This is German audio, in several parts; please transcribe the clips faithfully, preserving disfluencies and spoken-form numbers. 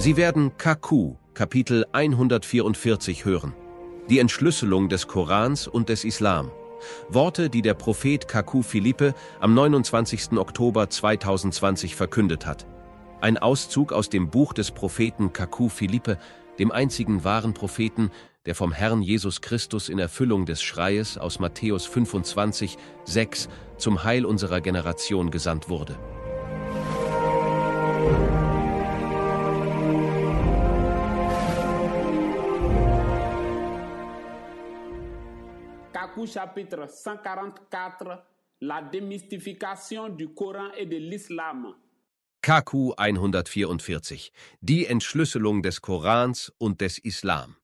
Sie werden Kaku, Kapitel hundertvierundvierzig hören. Die Entschlüsselung des Korans und des Islam. Worte, die der Prophet Kaku Philippe am neunundzwanzigsten Oktober zweitausendzwanzig verkündet hat. Ein Auszug aus dem Buch des Propheten Kaku Philippe, dem einzigen wahren Propheten, der vom Herrn Jesus Christus in Erfüllung des Schreies aus Matthäus fünfundzwanzig, sechs zum Heil unserer Generation gesandt wurde. Kaku chapitre cent quarante-quatre, la démystification du Coran et de l'Islam. Kaku hundertvierundvierzig, die Entschlüsselung des Korans und des Islam.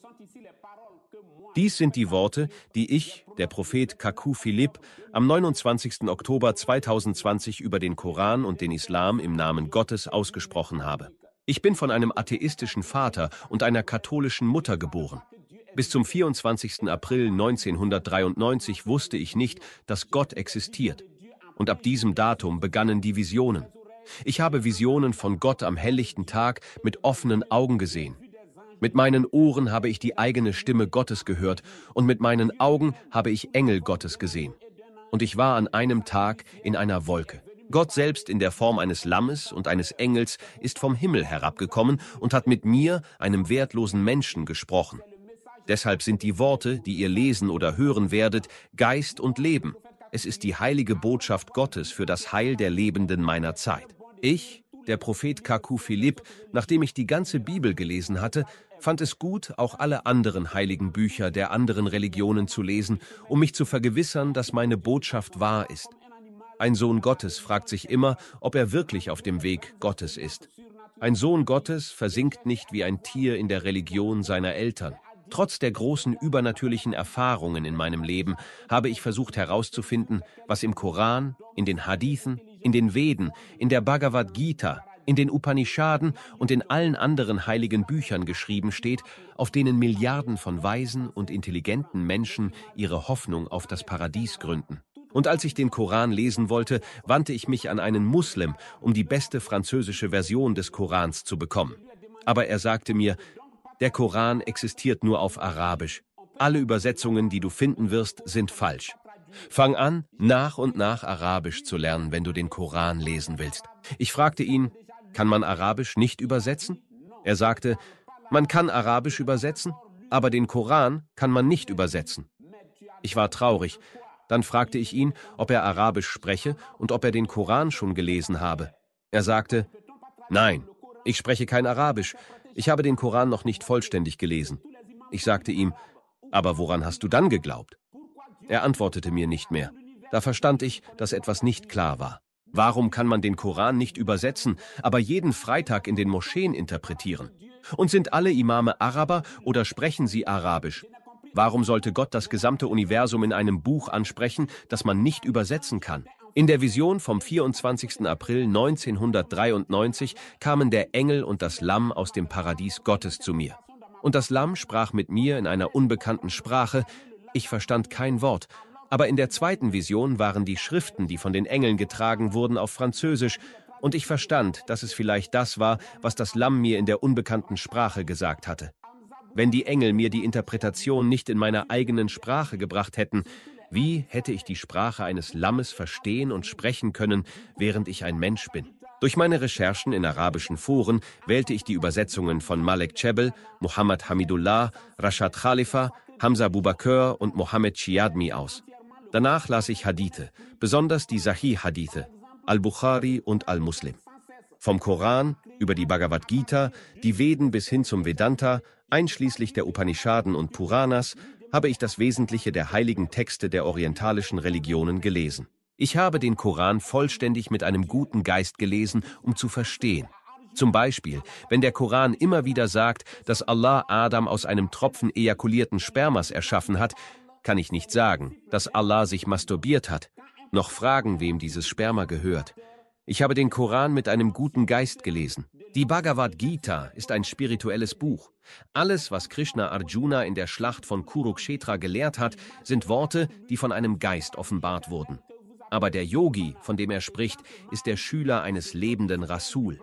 Dies sind die Worte, die ich, der Prophet Kaku Philippe, am neunundzwanzigsten Oktober zweitausendzwanzig über den Koran und den Islam im Namen Gottes ausgesprochen habe. Ich bin von einem atheistischen Vater und einer katholischen Mutter geboren. Bis zum vierundzwanzigsten April neunzehnhundertdreiundneunzig wusste ich nicht, dass Gott existiert. Und ab diesem Datum begannen die Visionen. Ich habe Visionen von Gott am helllichten Tag mit offenen Augen gesehen. Mit meinen Ohren habe ich die eigene Stimme Gottes gehört und mit meinen Augen habe ich Engel Gottes gesehen. Und ich war an einem Tag in einer Wolke. Gott selbst in der Form eines Lammes und eines Engels ist vom Himmel herabgekommen und hat mit mir, einem wertlosen Menschen, gesprochen. Deshalb sind die Worte, die ihr lesen oder hören werdet, Geist und Leben. Es ist die heilige Botschaft Gottes für das Heil der Lebenden meiner Zeit. Ich, der Prophet Kaku Philippe, nachdem ich die ganze Bibel gelesen hatte, fand es gut, auch alle anderen heiligen Bücher der anderen Religionen zu lesen, um mich zu vergewissern, dass meine Botschaft wahr ist. Ein Sohn Gottes fragt sich immer, ob er wirklich auf dem Weg Gottes ist. Ein Sohn Gottes versinkt nicht wie ein Tier in der Religion seiner Eltern. Trotz der großen übernatürlichen Erfahrungen in meinem Leben habe ich versucht herauszufinden, was im Koran, in den Hadithen, in den Veden, in der Bhagavad Gita, in den Upanishaden und in allen anderen heiligen Büchern geschrieben steht, auf denen Milliarden von weisen und intelligenten Menschen ihre Hoffnung auf das Paradies gründen. Und als ich den Koran lesen wollte, wandte ich mich an einen Muslim, um die beste französische Version des Korans zu bekommen. Aber er sagte mir, der Koran existiert nur auf Arabisch. Alle Übersetzungen, die du finden wirst, sind falsch. Fang an, nach und nach Arabisch zu lernen, wenn du den Koran lesen willst. Ich fragte ihn, kann man Arabisch nicht übersetzen? Er sagte, man kann Arabisch übersetzen, aber den Koran kann man nicht übersetzen. Ich war traurig. Dann fragte ich ihn, ob er Arabisch spreche und ob er den Koran schon gelesen habe. Er sagte, nein, ich spreche kein Arabisch. Ich habe den Koran noch nicht vollständig gelesen. Ich sagte ihm, aber woran hast du dann geglaubt? Er antwortete mir nicht mehr. Da verstand ich, dass etwas nicht klar war. Warum kann man den Koran nicht übersetzen, aber jeden Freitag in den Moscheen interpretieren? Und sind alle Imame Araber oder sprechen sie Arabisch? Warum sollte Gott das gesamte Universum in einem Buch ansprechen, das man nicht übersetzen kann? In der Vision vom vierundzwanzigsten April neunzehnhundertdreiundneunzig kamen der Engel und das Lamm aus dem Paradies Gottes zu mir. Und das Lamm sprach mit mir in einer unbekannten Sprache. Ich verstand kein Wort. Aber in der zweiten Vision waren die Schriften, die von den Engeln getragen wurden, auf Französisch. Und ich verstand, dass es vielleicht das war, was das Lamm mir in der unbekannten Sprache gesagt hatte. Wenn die Engel mir die Interpretation nicht in meiner eigenen Sprache gebracht hätten, wie hätte ich die Sprache eines Lammes verstehen und sprechen können, während ich ein Mensch bin? Durch meine Recherchen in arabischen Foren wählte ich die Übersetzungen von Malek Cebel, Muhammad Hamidullah, Rashad Khalifa, Hamza Bubakar und Mohammed Chiadmi aus. Danach las ich Hadithe, besonders die Sahih-Hadithe, Al-Bukhari und Al-Muslim. Vom Koran über die Bhagavad Gita, die Veden bis hin zum Vedanta, einschließlich der Upanishaden und Puranas, habe ich das Wesentliche der heiligen Texte der orientalischen Religionen gelesen. Ich habe den Koran vollständig mit einem guten Geist gelesen, um zu verstehen. Zum Beispiel, wenn der Koran immer wieder sagt, dass Allah Adam aus einem Tropfen ejakulierten Spermas erschaffen hat, kann ich nicht sagen, dass Allah sich masturbiert hat, noch fragen, wem dieses Sperma gehört. Ich habe den Koran mit einem guten Geist gelesen. Die Bhagavad Gita ist ein spirituelles Buch. Alles, was Krishna Arjuna in der Schlacht von Kurukshetra gelehrt hat, sind Worte, die von einem Geist offenbart wurden. Aber der Yogi, von dem er spricht, ist der Schüler eines lebenden Rasul.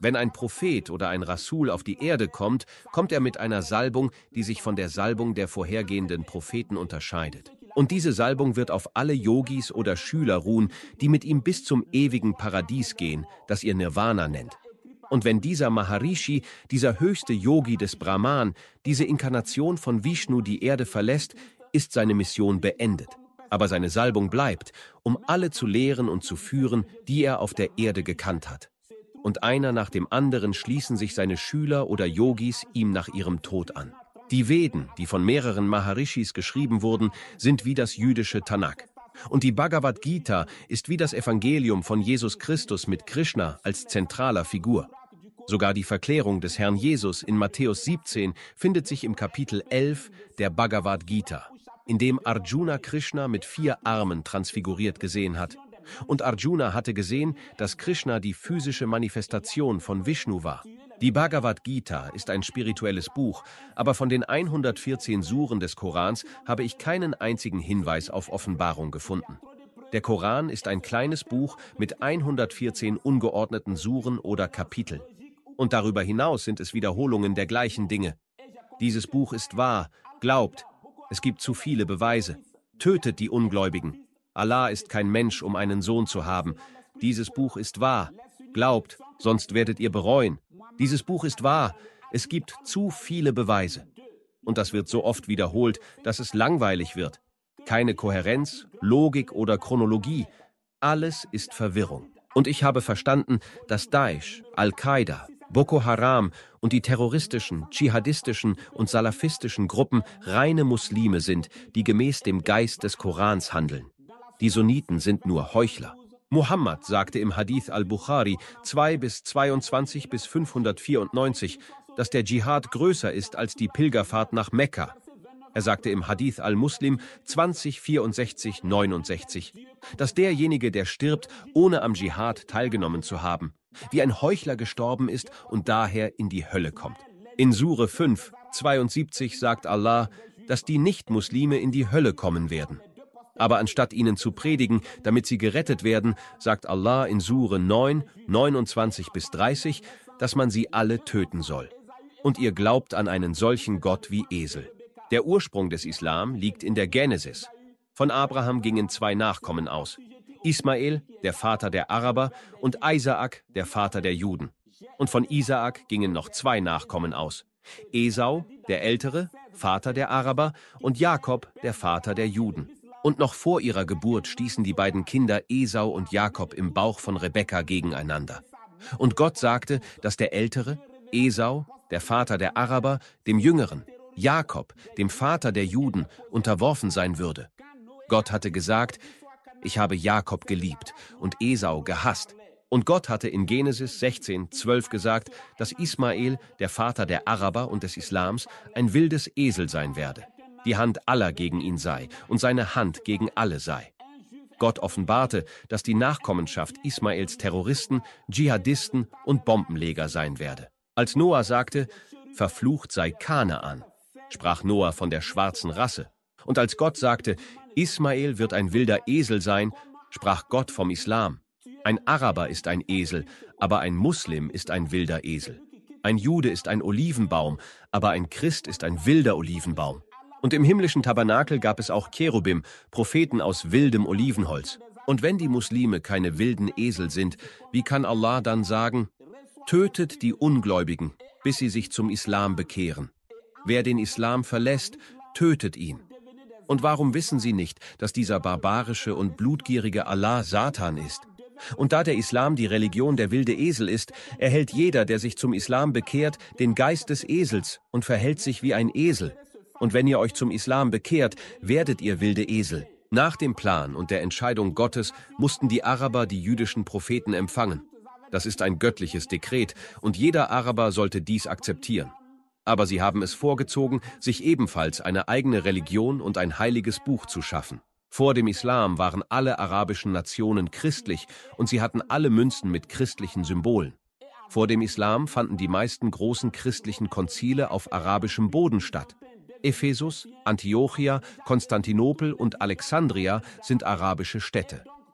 Wenn ein Prophet oder ein Rasul auf die Erde kommt, kommt er mit einer Salbung, die sich von der Salbung der vorhergehenden Propheten unterscheidet. Und diese Salbung wird auf alle Yogis oder Schüler ruhen, die mit ihm bis zum ewigen Paradies gehen, das ihr Nirvana nennt. Und wenn dieser Maharishi, dieser höchste Yogi des Brahman, diese Inkarnation von Vishnu die Erde verlässt, ist seine Mission beendet. Aber seine Salbung bleibt, um alle zu lehren und zu führen, die er auf der Erde gekannt hat. Und einer nach dem anderen schließen sich seine Schüler oder Yogis ihm nach ihrem Tod an. Die Veden, die von mehreren Maharishis geschrieben wurden, sind wie das jüdische Tanakh. Und die Bhagavad Gita ist wie das Evangelium von Jesus Christus mit Krishna als zentraler Figur. Sogar die Verklärung des Herrn Jesus in Matthäus siebzehn findet sich im Kapitel elf der Bhagavad Gita, in dem Arjuna Krishna mit vier Armen transfiguriert gesehen hat. Und Arjuna hatte gesehen, dass Krishna die physische Manifestation von Vishnu war. Die Bhagavad Gita ist ein spirituelles Buch, aber von den hundertvierzehn Suren des Korans habe ich keinen einzigen Hinweis auf Offenbarung gefunden. Der Koran ist ein kleines Buch mit hundertvierzehn ungeordneten Suren oder Kapitel. Und darüber hinaus sind es Wiederholungen der gleichen Dinge. Dieses Buch ist wahr, glaubt, es gibt zu viele Beweise, tötet die Ungläubigen. Allah ist kein Mensch, um einen Sohn zu haben. Dieses Buch ist wahr. Glaubt, sonst werdet ihr bereuen. Dieses Buch ist wahr. Es gibt zu viele Beweise. Und das wird so oft wiederholt, dass es langweilig wird. Keine Kohärenz, Logik oder Chronologie. Alles ist Verwirrung. Und ich habe verstanden, dass Daesh, Al-Qaida, Boko Haram und die terroristischen, dschihadistischen und salafistischen Gruppen reine Muslime sind, die gemäß dem Geist des Korans handeln. Die Sunniten sind nur Heuchler. Muhammad sagte im Hadith al-Bukhari zwei bis zweiundzwanzig bis fünfhundertvierundneunzig, dass der Dschihad größer ist als die Pilgerfahrt nach Mekka. Er sagte im Hadith al-Muslim zwanzig vierundsechzig neunundsechzig, dass derjenige, der stirbt, ohne am Dschihad teilgenommen zu haben, wie ein Heuchler gestorben ist und daher in die Hölle kommt. In Sure fünf zweiundsiebzig sagt Allah, dass die Nicht-Muslime in die Hölle kommen werden. Aber anstatt ihnen zu predigen, damit sie gerettet werden, sagt Allah in Sure neun neunundzwanzig bis dreißig, dass man sie alle töten soll. Und ihr glaubt an einen solchen Gott wie Esel. Der Ursprung des Islam liegt in der Genesis. Von Abraham gingen zwei Nachkommen aus. Ismael, der Vater der Araber, und Isaak, der Vater der Juden. Und von Isaak gingen noch zwei Nachkommen aus. Esau, der Ältere, Vater der Araber, und Jakob, der Vater der Juden. Und noch vor ihrer Geburt stießen die beiden Kinder Esau und Jakob im Bauch von Rebekka gegeneinander. Und Gott sagte, dass der Ältere, Esau, der Vater der Araber, dem Jüngeren, Jakob, dem Vater der Juden, unterworfen sein würde. Gott hatte gesagt, ich habe Jakob geliebt und Esau gehasst. Und Gott hatte in Genesis sechzehn zwölf gesagt, dass Ismael, der Vater der Araber und des Islams, ein wildes Esel sein werde. Die Hand aller gegen ihn sei und seine Hand gegen alle sei. Gott offenbarte, dass die Nachkommenschaft Ismaels Terroristen, Dschihadisten und Bombenleger sein werde. Als Noah sagte, verflucht sei Kanaan, sprach Noah von der schwarzen Rasse. Und als Gott sagte, Ismael wird ein wilder Esel sein, sprach Gott vom Islam. Ein Araber ist ein Esel, aber ein Muslim ist ein wilder Esel. Ein Jude ist ein Olivenbaum, aber ein Christ ist ein wilder Olivenbaum. Und im himmlischen Tabernakel gab es auch Cherubim, Propheten aus wildem Olivenholz. Und wenn die Muslime keine wilden Esel sind, wie kann Allah dann sagen, tötet die Ungläubigen, bis sie sich zum Islam bekehren. Wer den Islam verlässt, tötet ihn. Und warum wissen sie nicht, dass dieser barbarische und blutgierige Allah Satan ist? Und da der Islam die Religion der wilde Esel ist, erhält jeder, der sich zum Islam bekehrt, den Geist des Esels und verhält sich wie ein Esel. Und wenn ihr euch zum Islam bekehrt, werdet ihr wilde Esel. Nach dem Plan und der Entscheidung Gottes mussten die Araber die jüdischen Propheten empfangen. Das ist ein göttliches Dekret und jeder Araber sollte dies akzeptieren. Aber sie haben es vorgezogen, sich ebenfalls eine eigene Religion und ein heiliges Buch zu schaffen. Vor dem Islam waren alle arabischen Nationen christlich und sie hatten alle Münzen mit christlichen Symbolen. Vor dem Islam fanden die meisten großen christlichen Konzile auf arabischem Boden statt. Ephesus, Antiochia, Konstantinopel und Alexandria sind arabische Städte.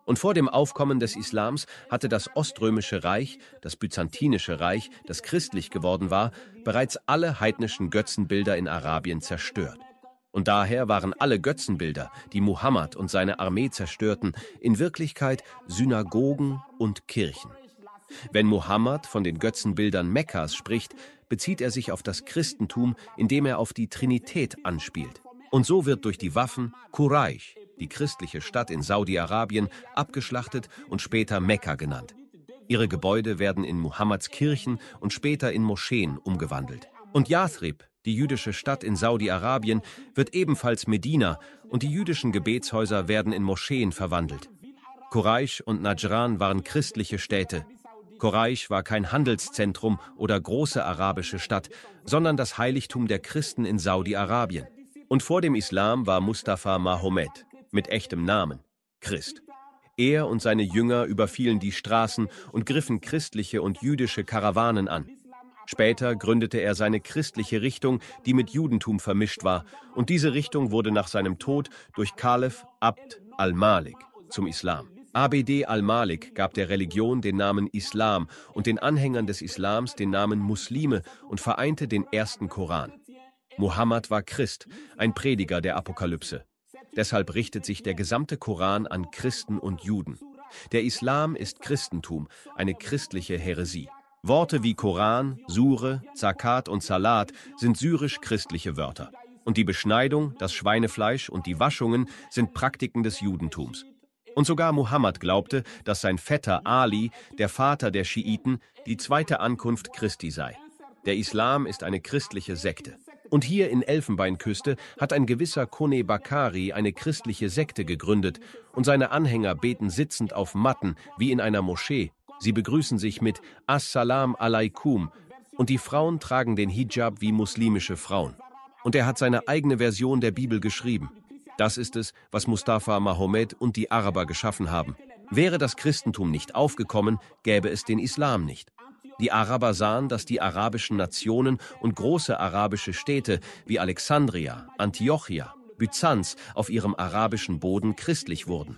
Und vor dem Aufkommen des Islams hatte das Oströmische Reich, das Byzantinische Reich, das christlich geworden war, bereits alle heidnischen Götzenbilder in Arabien zerstört. Und daher waren alle Götzenbilder, die Muhammad und seine Armee zerstörten, in Wirklichkeit Synagogen und Kirchen. Wenn Muhammad von den Götzenbildern Mekkas spricht, bezieht er sich auf das Christentum, indem er auf die Trinität anspielt. Und so wird durch die Waffen Quraysh, die christliche Stadt in Saudi-Arabien, abgeschlachtet und später Mekka genannt. Ihre Gebäude werden in Muhammads Kirchen und später in Moscheen umgewandelt. Und Yathrib, die jüdische Stadt in Saudi-Arabien, wird ebenfalls Medina und die jüdischen Gebetshäuser werden in Moscheen verwandelt. Quraysh und Najran waren christliche Städte. Quraysh war kein Handelszentrum oder große arabische Stadt, sondern das Heiligtum der Christen in Saudi-Arabien. Und vor dem Islam war Mustafa Mahomet, mit echtem Namen, Christ. Er und seine Jünger überfielen die Straßen und griffen christliche und jüdische Karawanen an. Später gründete er seine christliche Richtung, die mit Judentum vermischt war, und diese Richtung wurde nach seinem Tod durch Kalif Abd al-Malik zum Islam. Abd al-Malik gab der Religion den Namen Islam und den Anhängern des Islams den Namen Muslime und vereinte den ersten Koran. Muhammad war Christ, ein Prediger der Apokalypse. Deshalb richtet sich der gesamte Koran an Christen und Juden. Der Islam ist Christentum, eine christliche Häresie. Worte wie Koran, Sure, Zakat und Salat sind syrisch-christliche Wörter. Und die Beschneidung, das Schweinefleisch und die Waschungen sind Praktiken des Judentums. Und sogar Muhammad glaubte, dass sein Vetter Ali, der Vater der Schiiten, die zweite Ankunft Christi sei. Der Islam ist eine christliche Sekte. Und hier in Elfenbeinküste hat ein gewisser Kone Bakari eine christliche Sekte gegründet und seine Anhänger beten sitzend auf Matten wie in einer Moschee. Sie begrüßen sich mit Assalam alaikum und die Frauen tragen den Hijab wie muslimische Frauen. Und er hat seine eigene Version der Bibel geschrieben. Das ist es, was Mustafa Mahomet und die Araber geschaffen haben. Wäre das Christentum nicht aufgekommen, gäbe es den Islam nicht. Die Araber sahen, dass die arabischen Nationen und große arabische Städte wie Alexandria, Antiochia, Byzanz auf ihrem arabischen Boden christlich wurden.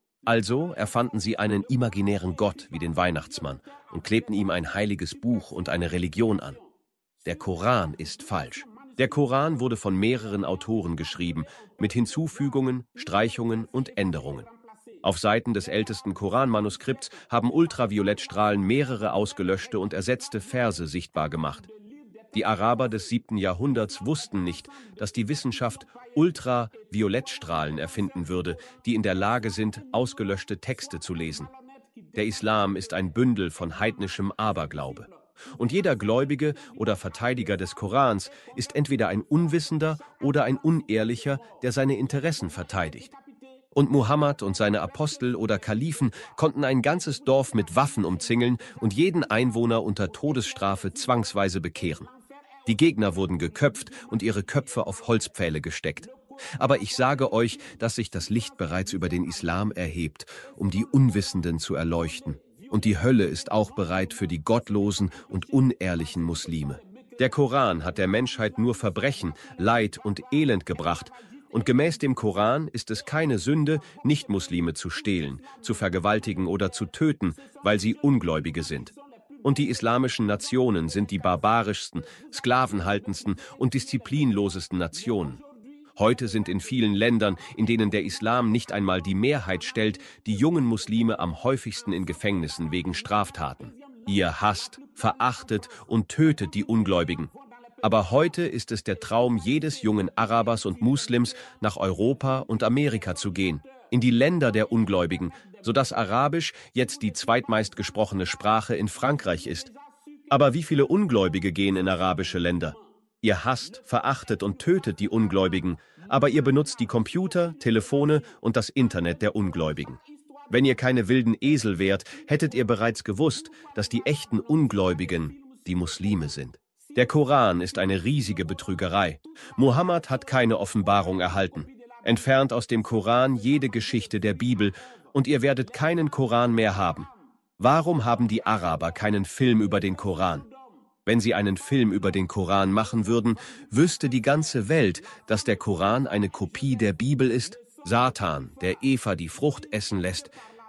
Also erfanden sie einen imaginären Gott wie den Weihnachtsmann und klebten ihm ein heiliges Buch und eine Religion an. Der Koran ist falsch. Der Koran wurde von mehreren Autoren geschrieben, mit Hinzufügungen, Streichungen und Änderungen. Auf Seiten des ältesten Koranmanuskripts haben Ultraviolettstrahlen mehrere ausgelöschte und ersetzte Verse sichtbar gemacht. Die Araber des siebten Jahrhunderts wussten nicht, dass die Wissenschaft Ultraviolettstrahlen erfinden würde, die in der Lage sind, ausgelöschte Texte zu lesen. Der Islam ist ein Bündel von heidnischem Aberglaube. Und jeder Gläubige oder Verteidiger des Korans ist entweder ein Unwissender oder ein Unehrlicher, der seine Interessen verteidigt. Und Muhammad und seine Apostel oder Kalifen konnten ein ganzes Dorf mit Waffen umzingeln und jeden Einwohner unter Todesstrafe zwangsweise bekehren. Die Gegner wurden geköpft und ihre Köpfe auf Holzpfähle gesteckt. Aber ich sage euch, dass sich das Licht bereits über den Islam erhebt, um die Unwissenden zu erleuchten. Und die Hölle ist auch bereit für die gottlosen und unehrlichen Muslime. Der Koran hat der Menschheit nur Verbrechen, Leid und Elend gebracht. Und gemäß dem Koran ist es keine Sünde, Nichtmuslime zu stehlen, zu vergewaltigen oder zu töten, weil sie Ungläubige sind. Und die islamischen Nationen sind die barbarischsten, sklavenhaltendsten und disziplinlosesten Nationen. Heute sind in vielen Ländern, in denen der Islam nicht einmal die Mehrheit stellt, die jungen Muslime am häufigsten in Gefängnissen wegen Straftaten. Ihr hasst, verachtet und tötet die Ungläubigen. Aber heute ist es der Traum jedes jungen Arabers und Muslims, nach Europa und Amerika zu gehen, in die Länder der Ungläubigen, sodass Arabisch jetzt die zweitmeist gesprochene Sprache in Frankreich ist. Aber wie viele Ungläubige gehen in arabische Länder? Ihr hasst, verachtet und tötet die Ungläubigen, aber ihr benutzt die Computer, Telefone und das Internet der Ungläubigen. Wenn ihr keine wilden Esel wärt, hättet ihr bereits gewusst, dass die echten Ungläubigen die Muslime sind. Der Koran ist eine riesige Betrügerei. Muhammad hat keine Offenbarung erhalten. Entfernt aus dem Koran jede Geschichte der Bibel und ihr werdet keinen Koran mehr haben. Warum haben die Araber keinen Film über den Koran? Wenn sie einen Film über den Koran machen würden, wüsste die ganze Welt, dass der Koran eine Kopie der Bibel ist. Satan, der Eva die Frucht essen lässt,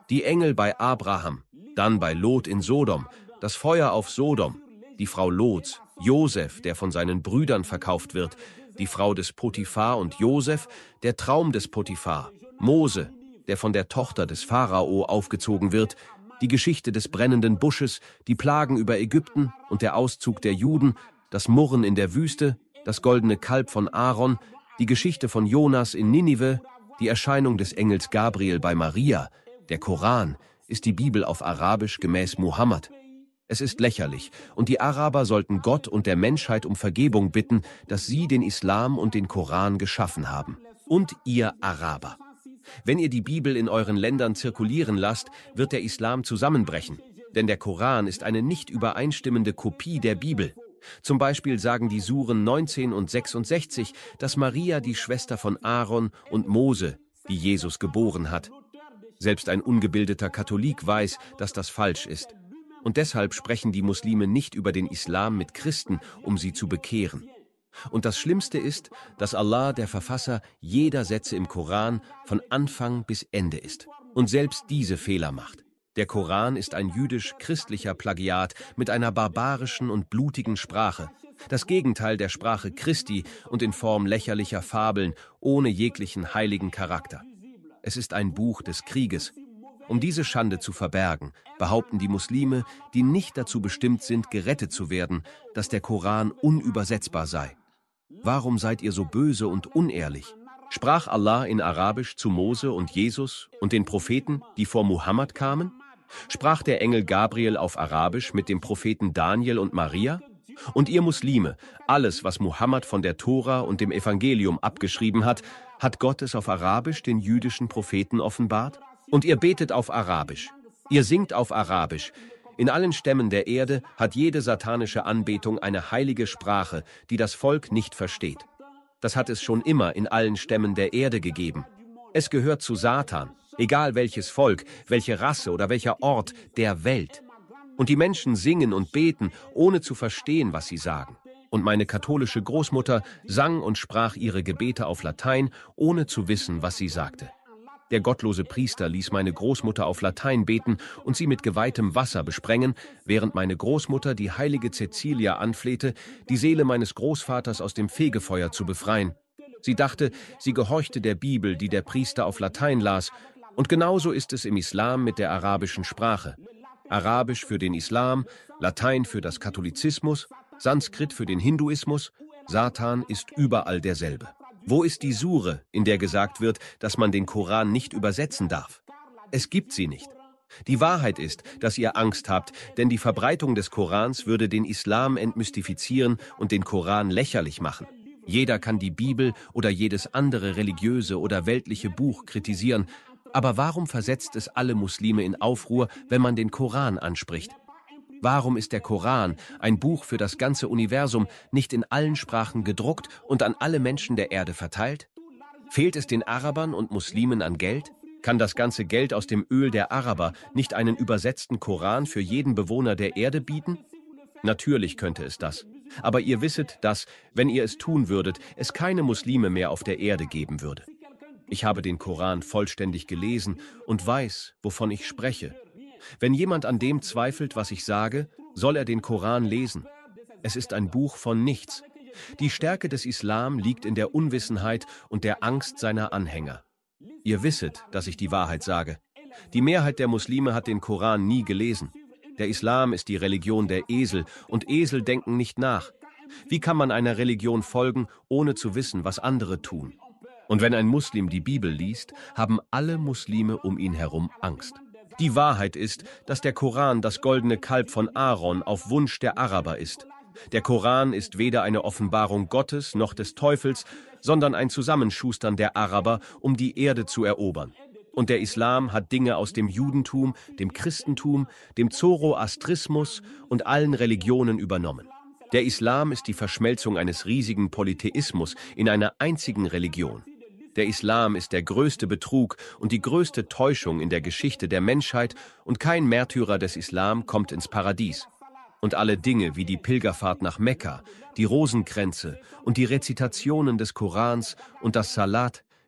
die Engel bei Abraham, dann bei Lot in Sodom, das Feuer auf Sodom, die Frau Lots, Josef, der von seinen Brüdern verkauft wird, die Frau des Potiphar und Josef, der Traum des Potiphar, Mose, der von der Tochter des Pharao aufgezogen wird, die Geschichte des brennenden Busches, die Plagen über Ägypten und der Auszug der Juden, das Murren in der Wüste, das goldene Kalb von Aaron, die Geschichte von Jonas in Ninive, die Erscheinung des Engels Gabriel bei Maria, der Koran, ist die Bibel auf Arabisch gemäß Muhammad. Es ist lächerlich, und die Araber sollten Gott und der Menschheit um Vergebung bitten, dass sie den Islam und den Koran geschaffen haben. Und ihr Araber. Wenn ihr die Bibel in euren Ländern zirkulieren lasst, wird der Islam zusammenbrechen, denn der Koran ist eine nicht übereinstimmende Kopie der Bibel. Zum Beispiel sagen die Suren neunzehn und sechsundsechzig, dass Maria die Schwester von Aaron und Mose, die Jesus geboren hat. Selbst ein ungebildeter Katholik weiß, dass das falsch ist. Und deshalb sprechen die Muslime nicht über den Islam mit Christen, um sie zu bekehren. Und das Schlimmste ist, dass Allah, der Verfasser jeder Sätze im Koran, von Anfang bis Ende ist und selbst diese Fehler macht. Der Koran ist ein jüdisch-christlicher Plagiat mit einer barbarischen und blutigen Sprache, das Gegenteil der Sprache Christi und in Form lächerlicher Fabeln ohne jeglichen heiligen Charakter. Es ist ein Buch des Krieges. Um diese Schande zu verbergen, behaupten die Muslime, die nicht dazu bestimmt sind, gerettet zu werden, dass der Koran unübersetzbar sei. Warum seid ihr so böse und unehrlich? Sprach Allah in Arabisch zu Mose und Jesus und den Propheten, die vor Muhammad kamen? Sprach der Engel Gabriel auf Arabisch mit dem Propheten Daniel und Maria? Und ihr Muslime, alles, was Muhammad von der Tora und dem Evangelium abgeschrieben hat, hat Gott es auf Arabisch den jüdischen Propheten offenbart? Und ihr betet auf Arabisch, ihr singt auf Arabisch. In allen Stämmen der Erde hat jede satanische Anbetung eine heilige Sprache, die das Volk nicht versteht. Das hat es schon immer in allen Stämmen der Erde gegeben. Es gehört zu Satan, egal welches Volk, welche Rasse oder welcher Ort der Welt. Und die Menschen singen und beten, ohne zu verstehen, was sie sagen. Und meine katholische Großmutter sang und sprach ihre Gebete auf Latein, ohne zu wissen, was sie sagte. Der gottlose Priester ließ meine Großmutter auf Latein beten und sie mit geweihtem Wasser besprengen, während meine Großmutter die heilige Cäcilia anflehte, die Seele meines Großvaters aus dem Fegefeuer zu befreien. Sie dachte, sie gehorchte der Bibel, die der Priester auf Latein las, und genauso ist es im Islam mit der arabischen Sprache. Arabisch für den Islam, Latein für das Katholizismus, Sanskrit für den Hinduismus, Satan ist überall derselbe. Wo ist die Sure, in der gesagt wird, dass man den Koran nicht übersetzen darf? Es gibt sie nicht. Die Wahrheit ist, dass ihr Angst habt, denn die Verbreitung des Korans würde den Islam entmystifizieren und den Koran lächerlich machen. Jeder kann die Bibel oder jedes andere religiöse oder weltliche Buch kritisieren, aber warum versetzt es alle Muslime in Aufruhr, wenn man den Koran anspricht? Warum ist der Koran, ein Buch für das ganze Universum, nicht in allen Sprachen gedruckt und an alle Menschen der Erde verteilt? Fehlt es den Arabern und Muslimen an Geld? Kann das ganze Geld aus dem Öl der Araber nicht einen übersetzten Koran für jeden Bewohner der Erde bieten? Natürlich könnte es das. Aber ihr wisset, dass, wenn ihr es tun würdet, es keine Muslime mehr auf der Erde geben würde. Ich habe den Koran vollständig gelesen und weiß, wovon ich spreche. Wenn jemand an dem zweifelt, was ich sage, soll er den Koran lesen. Es ist ein Buch von nichts. Die Stärke des Islam liegt in der Unwissenheit und der Angst seiner Anhänger. Ihr wisset, dass ich die Wahrheit sage. Die Mehrheit der Muslime hat den Koran nie gelesen. Der Islam ist die Religion der Esel, und Esel denken nicht nach. Wie kann man einer Religion folgen, ohne zu wissen, was andere tun? Und wenn ein Muslim die Bibel liest, haben alle Muslime um ihn herum Angst. Die Wahrheit ist, dass der Koran das goldene Kalb von Aaron auf Wunsch der Araber ist. Der Koran ist weder eine Offenbarung Gottes noch des Teufels, sondern ein Zusammenschustern der Araber, um die Erde zu erobern. Und der Islam hat Dinge aus dem Judentum, dem Christentum, dem Zoroastrismus und allen Religionen übernommen. Der Islam ist die Verschmelzung eines riesigen Polytheismus in einer einzigen Religion. Der Islam ist der größte Betrug und die größte Täuschung in der Geschichte der Menschheit, und kein Märtyrer des Islam kommt ins Paradies. Und alle Dinge wie die Pilgerfahrt nach Mekka, die Rosenkränze und die Rezitationen des Korans und das Salat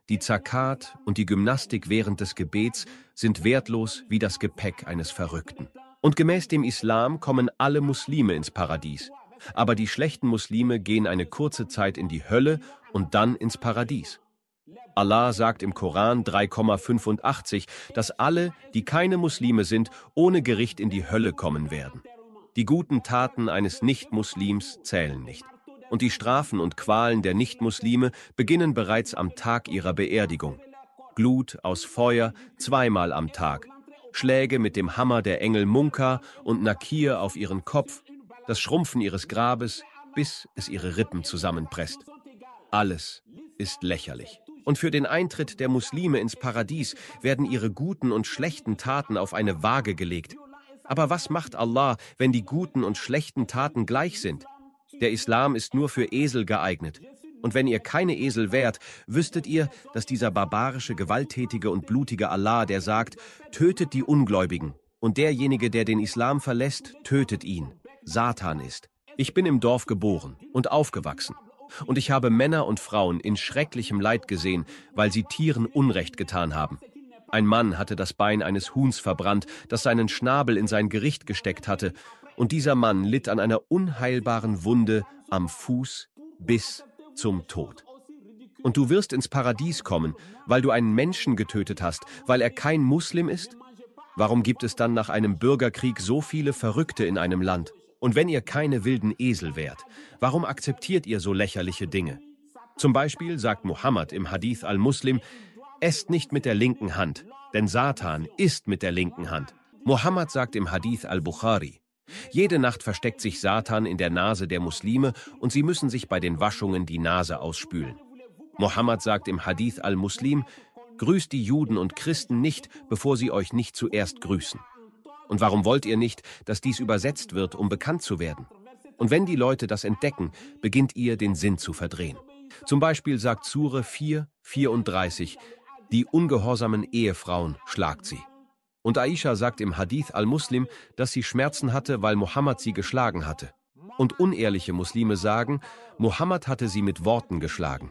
Die Zakat und die Gymnastik während des Gebets sind wertlos wie das Gepäck eines Verrückten. Und gemäß dem Islam kommen alle Muslime ins Paradies. Aber die schlechten Muslime gehen eine kurze Zeit in die Hölle und dann ins Paradies. Allah sagt im Koran drei Komma fünfundachtzig, dass alle, die keine Muslime sind, ohne Gericht in die Hölle kommen werden. Die guten Taten eines Nicht-Muslims zählen nicht. Und die Strafen und Qualen der Nicht-Muslime beginnen bereits am Tag ihrer Beerdigung. Glut aus Feuer zweimal am Tag, Schläge mit dem Hammer der Engel Munkar und Nakir auf ihren Kopf, das Schrumpfen ihres Grabes, bis es ihre Rippen zusammenpresst. Alles ist lächerlich. Und für den Eintritt der Muslime ins Paradies werden ihre guten und schlechten Taten auf eine Waage gelegt. Aber was macht Allah, wenn die guten und schlechten Taten gleich sind? Der Islam ist nur für Esel geeignet. Und wenn ihr keine Esel wärt, wüsstet ihr, dass dieser barbarische, gewalttätige und blutige Allah, der sagt, tötet die Ungläubigen, und derjenige, der den Islam verlässt, tötet ihn, Satan ist. Ich bin im Dorf geboren und aufgewachsen. Und ich habe Männer und Frauen in schrecklichem Leid gesehen, weil sie Tieren Unrecht getan haben. Ein Mann hatte das Bein eines Huhns verbrannt, das seinen Schnabel in sein Gericht gesteckt hatte, und dieser Mann litt an einer unheilbaren Wunde am Fuß bis zum Tod. Und du wirst ins Paradies kommen, weil du einen Menschen getötet hast, weil er kein Muslim ist? Warum gibt es dann nach einem Bürgerkrieg so viele Verrückte in einem Land? Und wenn ihr keine wilden Esel wärt, warum akzeptiert ihr so lächerliche Dinge? Zum Beispiel sagt Mohammed im Hadith al-Muslim, esst nicht mit der linken Hand, denn Satan isst mit der linken Hand. Mohammed sagt im Hadith al-Bukhari, jede Nacht versteckt sich Satan in der Nase der Muslime und sie müssen sich bei den Waschungen die Nase ausspülen. Mohammed sagt im Hadith al-Muslim, grüßt die Juden und Christen nicht, bevor sie euch nicht zuerst grüßen. Und warum wollt ihr nicht, dass dies übersetzt wird, um bekannt zu werden? Und wenn die Leute das entdecken, beginnt ihr den Sinn zu verdrehen. Zum Beispiel sagt Sure vier, vierunddreißig, die ungehorsamen Ehefrauen schlagt sie. Und Aisha sagt im Hadith al-Muslim, dass sie Schmerzen hatte, weil Mohammed sie geschlagen hatte. Und unehrliche Muslime sagen, Mohammed hatte sie mit Worten geschlagen.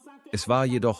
Es war jedoch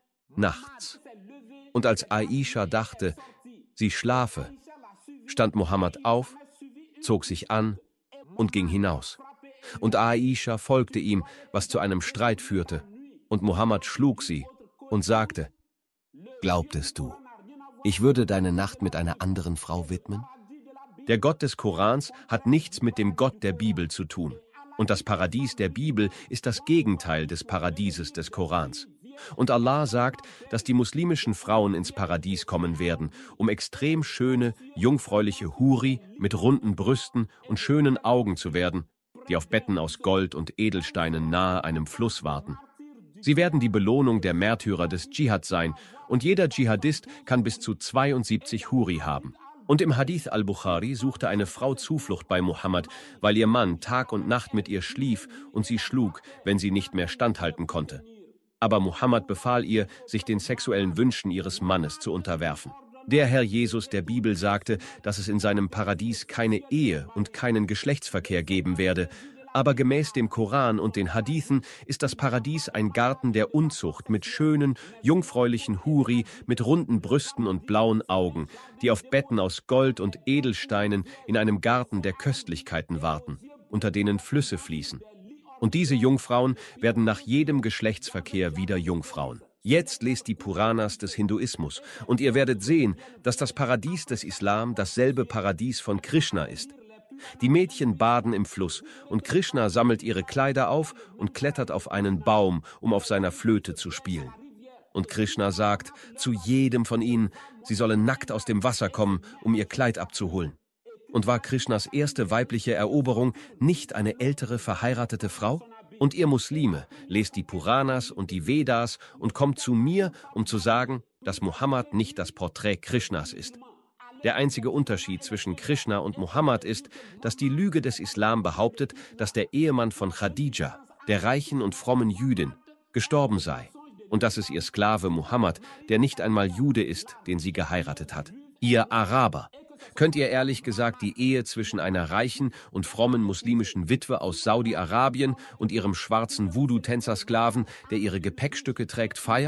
nachts. Und als Aisha dachte, sie schlafe, stand Mohammed auf, zog sich an und ging hinaus. Und Aisha folgte ihm, was zu einem Streit führte. Und Mohammed schlug sie und sagte, glaubtest du, ich würde deine Nacht mit einer anderen Frau widmen? Der Gott des Korans hat nichts mit dem Gott der Bibel zu tun. Und das Paradies der Bibel ist das Gegenteil des Paradieses des Korans. Und Allah sagt, dass die muslimischen Frauen ins Paradies kommen werden, um extrem schöne, jungfräuliche Huri mit runden Brüsten und schönen Augen zu werden, die auf Betten aus Gold und Edelsteinen nahe einem Fluss warten. Sie werden die Belohnung der Märtyrer des Dschihad sein, und jeder Dschihadist kann bis zu zweiundsiebzig Huri haben. Und im Hadith al-Bukhari suchte eine Frau Zuflucht bei Mohammed, weil ihr Mann Tag und Nacht mit ihr schlief und sie schlug, wenn sie nicht mehr standhalten konnte. Aber Mohammed befahl ihr, sich den sexuellen Wünschen ihres Mannes zu unterwerfen. Der Herr Jesus der Bibel sagte, dass es in seinem Paradies keine Ehe und keinen Geschlechtsverkehr geben werde, aber gemäß dem Koran und den Hadithen ist das Paradies ein Garten der Unzucht mit schönen, jungfräulichen Huri mit runden Brüsten und blauen Augen, die auf Betten aus Gold und Edelsteinen in einem Garten der Köstlichkeiten warten, unter denen Flüsse fließen. Und diese Jungfrauen werden nach jedem Geschlechtsverkehr wieder Jungfrauen. Jetzt lest die Puranas des Hinduismus und ihr werdet sehen, dass das Paradies des Islam dasselbe Paradies von Krishna ist. Die Mädchen baden im Fluss und Krishna sammelt ihre Kleider auf und klettert auf einen Baum, um auf seiner Flöte zu spielen. Und Krishna sagt zu jedem von ihnen, sie sollen nackt aus dem Wasser kommen, um ihr Kleid abzuholen. Und war Krishnas erste weibliche Eroberung nicht eine ältere verheiratete Frau? Und ihr Muslime, lest die Puranas und die Vedas und kommt zu mir, um zu sagen, dass Mohammed nicht das Porträt Krishnas ist. Der einzige Unterschied zwischen Krishna und Mohammed ist, dass die Lüge des Islam behauptet, dass der Ehemann von Khadija, der reichen und frommen Jüdin, gestorben sei und dass es ihr Sklave Mohammed, der nicht einmal Jude ist, den sie geheiratet hat. Ihr Araber, könnt ihr ehrlich gesagt die Ehe zwischen einer reichen und frommen muslimischen Witwe aus Saudi-Arabien und ihrem schwarzen Voodoo-Tänzersklaven, der ihre Gepäckstücke trägt, feiern?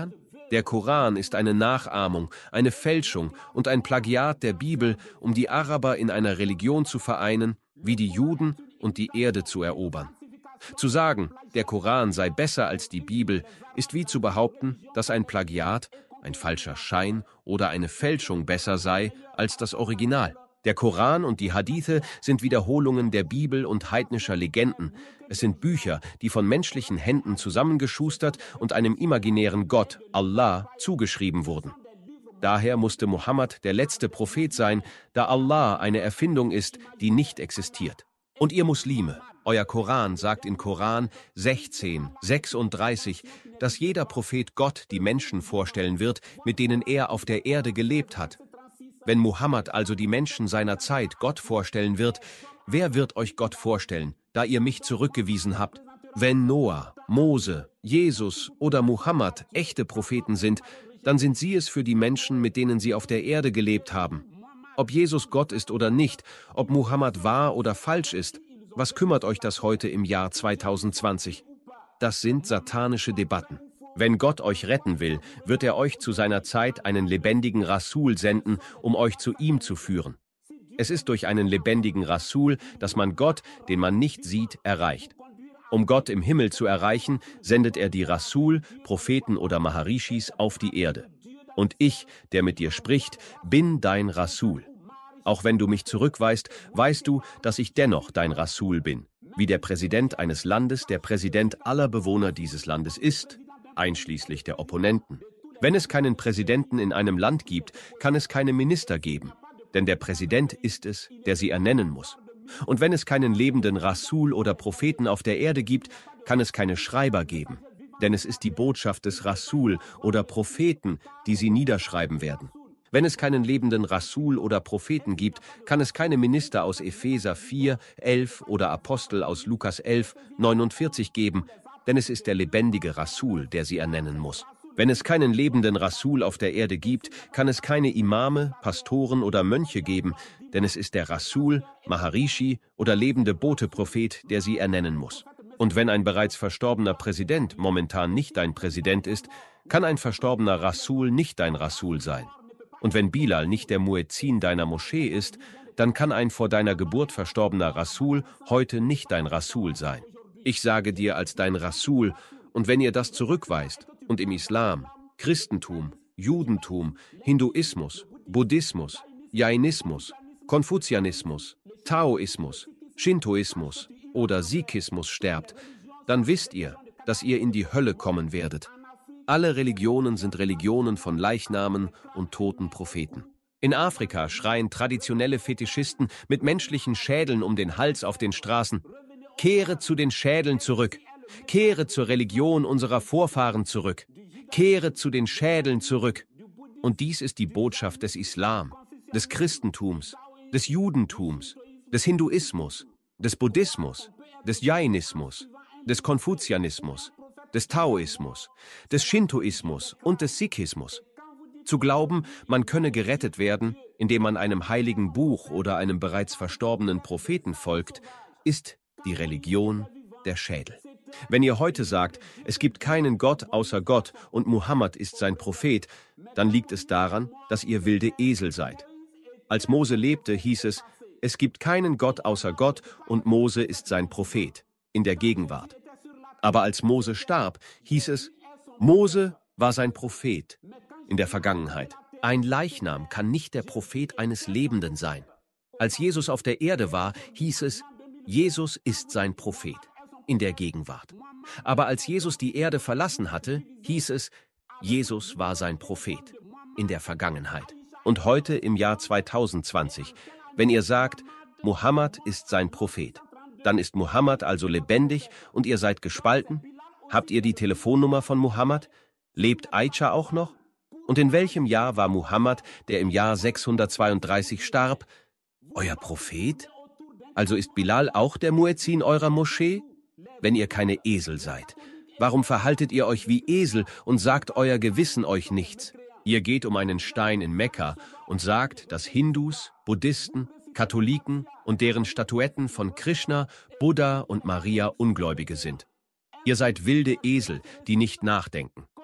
Der Koran ist eine Nachahmung, eine Fälschung und ein Plagiat der Bibel, um die Araber in einer Religion zu vereinen, wie die Juden und die Erde zu erobern. Zu sagen, der Koran sei besser als die Bibel, ist wie zu behaupten, dass ein Plagiat, ein falscher Schein oder eine Fälschung besser sei als das Original. Der Koran und die Hadithe sind Wiederholungen der Bibel und heidnischer Legenden. Es sind Bücher, die von menschlichen Händen zusammengeschustert und einem imaginären Gott, Allah, zugeschrieben wurden. Daher musste Mohammed der letzte Prophet sein, da Allah eine Erfindung ist, die nicht existiert. Und ihr Muslime, euer Koran sagt in Koran sechzehn, sechsunddreißig, dass jeder Prophet Gott die Menschen vorstellen wird, mit denen er auf der Erde gelebt hat. Wenn Mohammed also die Menschen seiner Zeit Gott vorstellen wird, wer wird euch Gott vorstellen, da ihr mich zurückgewiesen habt? Wenn Noah, Mose, Jesus oder Mohammed echte Propheten sind, dann sind sie es für die Menschen, mit denen sie auf der Erde gelebt haben. Ob Jesus Gott ist oder nicht, ob Mohammed wahr oder falsch ist, was kümmert euch das heute im Jahr zweitausendzwanzig? Das sind satanische Debatten. Wenn Gott euch retten will, wird er euch zu seiner Zeit einen lebendigen Rasul senden, um euch zu ihm zu führen. Es ist durch einen lebendigen Rasul, dass man Gott, den man nicht sieht, erreicht. Um Gott im Himmel zu erreichen, sendet er die Rasul, Propheten oder Maharishis auf die Erde. Und ich, der mit dir spricht, bin dein Rasul. Auch wenn du mich zurückweist, weißt du, dass ich dennoch dein Rasul bin, wie der Präsident eines Landes der Präsident aller Bewohner dieses Landes ist, einschließlich der Opponenten. Wenn es keinen Präsidenten in einem Land gibt, kann es keine Minister geben, denn der Präsident ist es, der sie ernennen muss. Und wenn es keinen lebenden Rasul oder Propheten auf der Erde gibt, kann es keine Schreiber geben, denn es ist die Botschaft des Rasul oder Propheten, die sie niederschreiben werden. Wenn es keinen lebenden Rasul oder Propheten gibt, kann es keine Minister aus Epheser vier, elf oder Apostel aus Lukas elf, neunundvierzig geben, denn es ist der lebendige Rasul, der sie ernennen muss. Wenn es keinen lebenden Rasul auf der Erde gibt, kann es keine Imame, Pastoren oder Mönche geben, denn es ist der Rasul, Maharishi oder lebende Bote-Prophet, der sie ernennen muss. Und wenn ein bereits verstorbener Präsident momentan nicht dein Präsident ist, kann ein verstorbener Rasul nicht dein Rasul sein. Und wenn Bilal nicht der Muezzin deiner Moschee ist, dann kann ein vor deiner Geburt verstorbener Rasul heute nicht dein Rasul sein. Ich sage dir als dein Rasul, und wenn ihr das zurückweist und im Islam, Christentum, Judentum, Hinduismus, Buddhismus, Jainismus, Konfuzianismus, Taoismus, Shintoismus oder Sikhismus sterbt, dann wisst ihr, dass ihr in die Hölle kommen werdet. Alle Religionen sind Religionen von Leichnamen und toten Propheten. In Afrika schreien traditionelle Fetischisten mit menschlichen Schädeln um den Hals auf den Straßen: Kehre zu den Schädeln zurück! Kehre zur Religion unserer Vorfahren zurück! Kehre zu den Schädeln zurück! Und dies ist die Botschaft des Islam, des Christentums, des Judentums, des Hinduismus, des Buddhismus, des Jainismus, des Konfuzianismus, des Taoismus, des Shintoismus und des Sikhismus. Zu glauben, man könne gerettet werden, indem man einem heiligen Buch oder einem bereits verstorbenen Propheten folgt, ist die Religion der Schädel. Wenn ihr heute sagt, es gibt keinen Gott außer Gott und Mohammed ist sein Prophet, dann liegt es daran, dass ihr wilde Esel seid. Als Mose lebte, hieß es, es gibt keinen Gott außer Gott und Mose ist sein Prophet, in der Gegenwart. Aber als Mose starb, hieß es, Mose war sein Prophet, in der Vergangenheit. Ein Leichnam kann nicht der Prophet eines Lebenden sein. Als Jesus auf der Erde war, hieß es, Jesus ist sein Prophet, in der Gegenwart. Aber als Jesus die Erde verlassen hatte, hieß es, Jesus war sein Prophet, in der Vergangenheit. Und heute im Jahr zweitausendzwanzig, wenn ihr sagt, Mohammed ist sein Prophet, dann ist Mohammed also lebendig und ihr seid gespalten? Habt ihr die Telefonnummer von Mohammed? Lebt Aisha auch noch? Und in welchem Jahr war Mohammed, der im Jahr sechshundertzweiunddreißig starb, euer Prophet? Also ist Bilal auch der Muezzin eurer Moschee? Wenn ihr keine Esel seid, warum verhaltet ihr euch wie Esel und sagt euer Gewissen euch nichts? Ihr geht um einen Stein in Mekka und sagt, dass Hindus, Buddhisten, Katholiken und deren Statuetten von Krishna, Buddha und Maria Ungläubige sind. Ihr seid wilde Esel, die nicht nachdenken.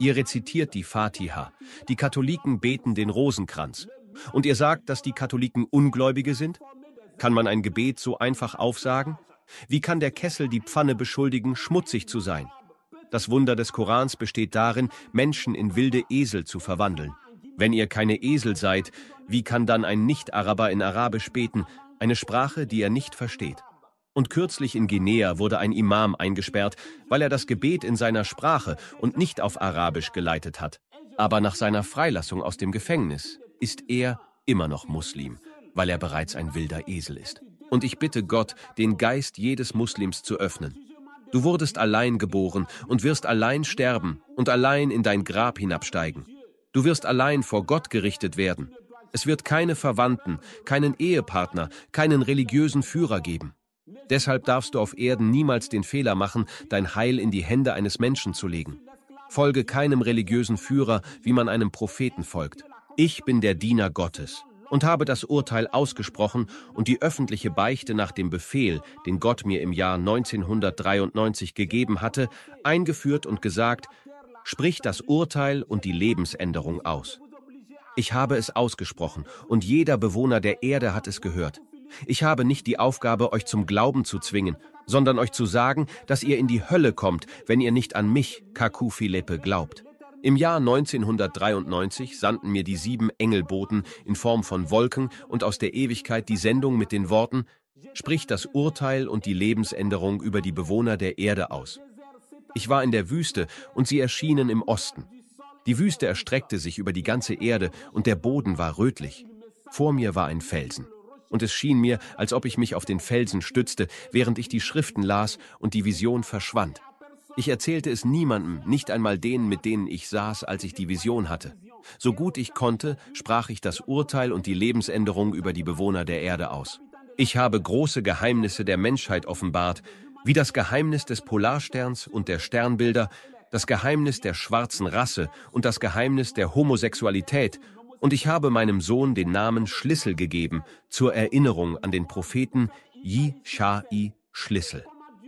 Ihr rezitiert die Fatiha, die Katholiken beten den Rosenkranz. Und ihr sagt, dass die Katholiken Ungläubige sind? Kann man ein Gebet so einfach aufsagen? Wie kann der Kessel die Pfanne beschuldigen, schmutzig zu sein? Das Wunder des Korans besteht darin, Menschen in wilde Esel zu verwandeln. Wenn ihr keine Esel seid, wie kann dann ein Nicht-Araber in Arabisch beten, eine Sprache, die er nicht versteht? Und kürzlich in Guinea wurde ein Imam eingesperrt, weil er das Gebet in seiner Sprache und nicht auf Arabisch geleitet hat. Aber nach seiner Freilassung aus dem Gefängnis ist er immer noch Muslim, weil er bereits ein wilder Esel ist. Und ich bitte Gott, den Geist jedes Muslims zu öffnen. Du wurdest allein geboren und wirst allein sterben und allein in dein Grab hinabsteigen. Du wirst allein vor Gott gerichtet werden. Es wird keine Verwandten, keinen Ehepartner, keinen religiösen Führer geben. Deshalb darfst du auf Erden niemals den Fehler machen, dein Heil in die Hände eines Menschen zu legen. Folge keinem religiösen Führer, wie man einem Propheten folgt. Ich bin der Diener Gottes und habe das Urteil ausgesprochen und die öffentliche Beichte nach dem Befehl, den Gott mir im Jahr neunzehnhundertdreiundneunzig gegeben hatte, eingeführt und gesagt: Sprich das Urteil und die Lebensänderung aus. Ich habe es ausgesprochen und jeder Bewohner der Erde hat es gehört. Ich habe nicht die Aufgabe, euch zum Glauben zu zwingen, sondern euch zu sagen, dass ihr in die Hölle kommt, wenn ihr nicht an mich, Kaku Philippe, glaubt. Im Jahr neunzehnhundertdreiundneunzig sandten mir die sieben Engelboten in Form von Wolken und aus der Ewigkeit die Sendung mit den Worten: Sprich das Urteil und die Lebensänderung über die Bewohner der Erde aus. Ich war in der Wüste und sie erschienen im Osten. Die Wüste erstreckte sich über die ganze Erde und der Boden war rötlich. Vor mir war ein Felsen. Und es schien mir, als ob ich mich auf den Felsen stützte, während ich die Schriften las und die Vision verschwand. Ich erzählte es niemandem, nicht einmal denen, mit denen ich saß, als ich die Vision hatte. So gut ich konnte, sprach ich das Urteil und die Lebensänderung über die Bewohner der Erde aus. Ich habe große Geheimnisse der Menschheit offenbart, wie das Geheimnis des Polarsterns und der Sternbilder, das Geheimnis der schwarzen Rasse und das Geheimnis der Homosexualität, und ich habe meinem Sohn den Namen Schlüssel gegeben, zur Erinnerung an den Propheten Yi-Sha-I Schlüssel.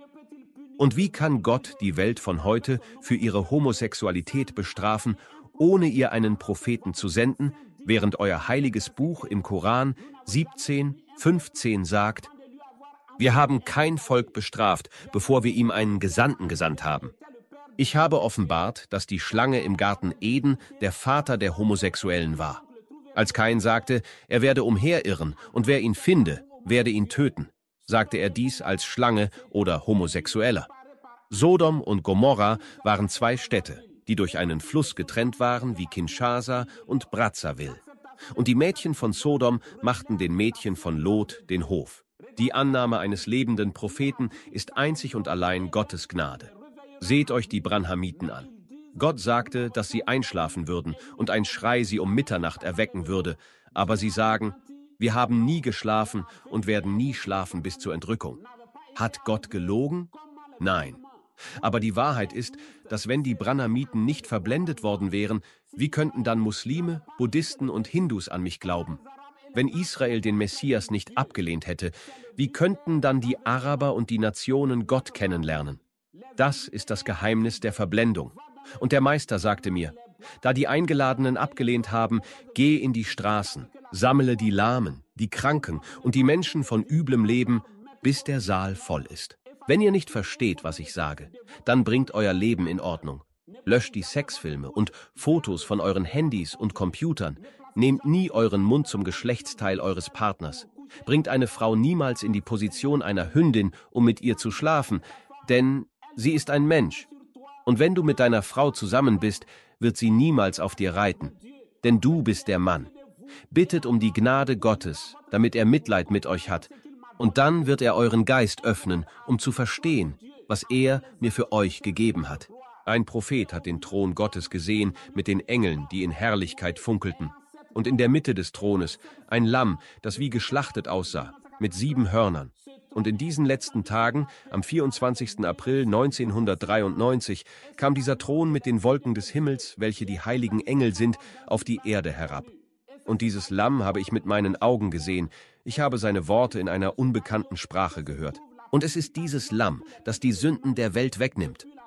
Und wie kann Gott die Welt von heute für ihre Homosexualität bestrafen, ohne ihr einen Propheten zu senden, während euer heiliges Buch im Koran siebzehn, fünfzehn sagt: Wir haben kein Volk bestraft, bevor wir ihm einen Gesandten gesandt haben. Ich habe offenbart, dass die Schlange im Garten Eden der Vater der Homosexuellen war. Als Kain sagte, er werde umherirren und wer ihn finde, werde ihn töten, sagte er dies als Schlange oder Homosexueller. Sodom und Gomorra waren zwei Städte, die durch einen Fluss getrennt waren wie Kinshasa und Brazzaville. Und die Mädchen von Sodom machten den Mädchen von Lot den Hof. Die Annahme eines lebenden Propheten ist einzig und allein Gottes Gnade. Seht euch die Branhamiten an. Gott sagte, dass sie einschlafen würden und ein Schrei sie um Mitternacht erwecken würde, aber sie sagen: Wir haben nie geschlafen und werden nie schlafen bis zur Entrückung. Hat Gott gelogen? Nein. Aber die Wahrheit ist, dass wenn die Branhamiten nicht verblendet worden wären, wie könnten dann Muslime, Buddhisten und Hindus an mich glauben? Wenn Israel den Messias nicht abgelehnt hätte, wie könnten dann die Araber und die Nationen Gott kennenlernen? Das ist das Geheimnis der Verblendung. Und der Meister sagte mir: Da die Eingeladenen abgelehnt haben, geh in die Straßen, sammle die Lahmen, die Kranken und die Menschen von üblem Leben, bis der Saal voll ist. Wenn ihr nicht versteht, was ich sage, dann bringt euer Leben in Ordnung. Löscht die Sexfilme und Fotos von euren Handys und Computern. Nehmt nie euren Mund zum Geschlechtsteil eures Partners. Bringt eine Frau niemals in die Position einer Hündin, um mit ihr zu schlafen, denn sie ist ein Mensch. Und wenn du mit deiner Frau zusammen bist, wird sie niemals auf dir reiten, denn du bist der Mann. Bittet um die Gnade Gottes, damit er Mitleid mit euch hat, und dann wird er euren Geist öffnen, um zu verstehen, was er mir für euch gegeben hat. Ein Prophet hat den Thron Gottes gesehen mit den Engeln, die in Herrlichkeit funkelten, und in der Mitte des Thrones ein Lamm, das wie geschlachtet aussah, mit sieben Hörnern. Und in diesen letzten Tagen, am vierundzwanzigsten April neunzehnhundertdreiundneunzig, kam dieser Thron mit den Wolken des Himmels, welche die heiligen Engel sind, auf die Erde herab. Und dieses Lamm habe ich mit meinen Augen gesehen. Ich habe seine Worte in einer unbekannten Sprache gehört. Und es ist dieses Lamm, das die Sünden der Welt wegnimmt.